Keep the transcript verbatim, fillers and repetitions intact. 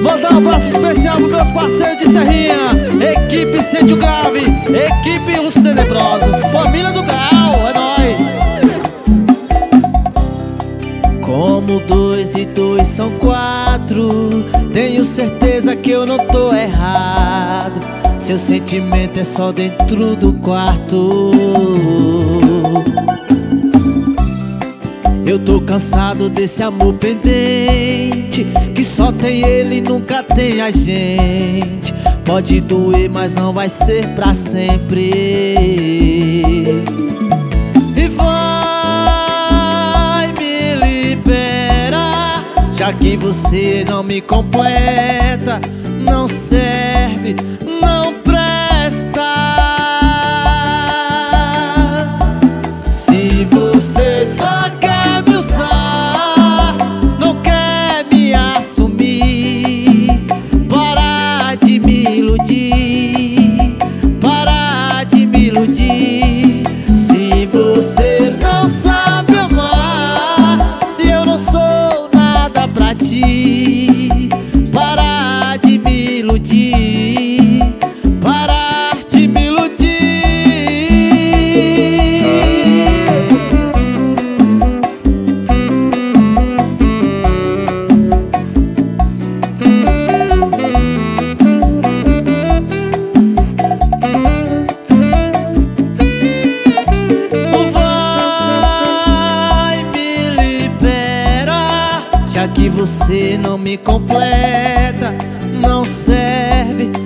Mandar um abraço especial pros meus parceiros de Serrinha, equipe Incêndio Grave, equipe Os Tenebrosos, família do Grau, é nóis. Como dois e dois são quatro, tenho certeza que eu não tô errado. Seu sentimento é só dentro do quarto. Eu tô cansado desse amor pendente, que só tem ele e nunca tem a gente. Pode doer, mas não vai ser pra sempre. E vai me liberar, já que você não me completa, não serve, não presta. Se você só quer me usar, não quer me assumir, para de me iludir, para de me iludir. Se você não sabe amar, se eu não sou nada pra ti, para de me iludir, para de me iludir. Vai me liberar, já que você não me completa, não serve,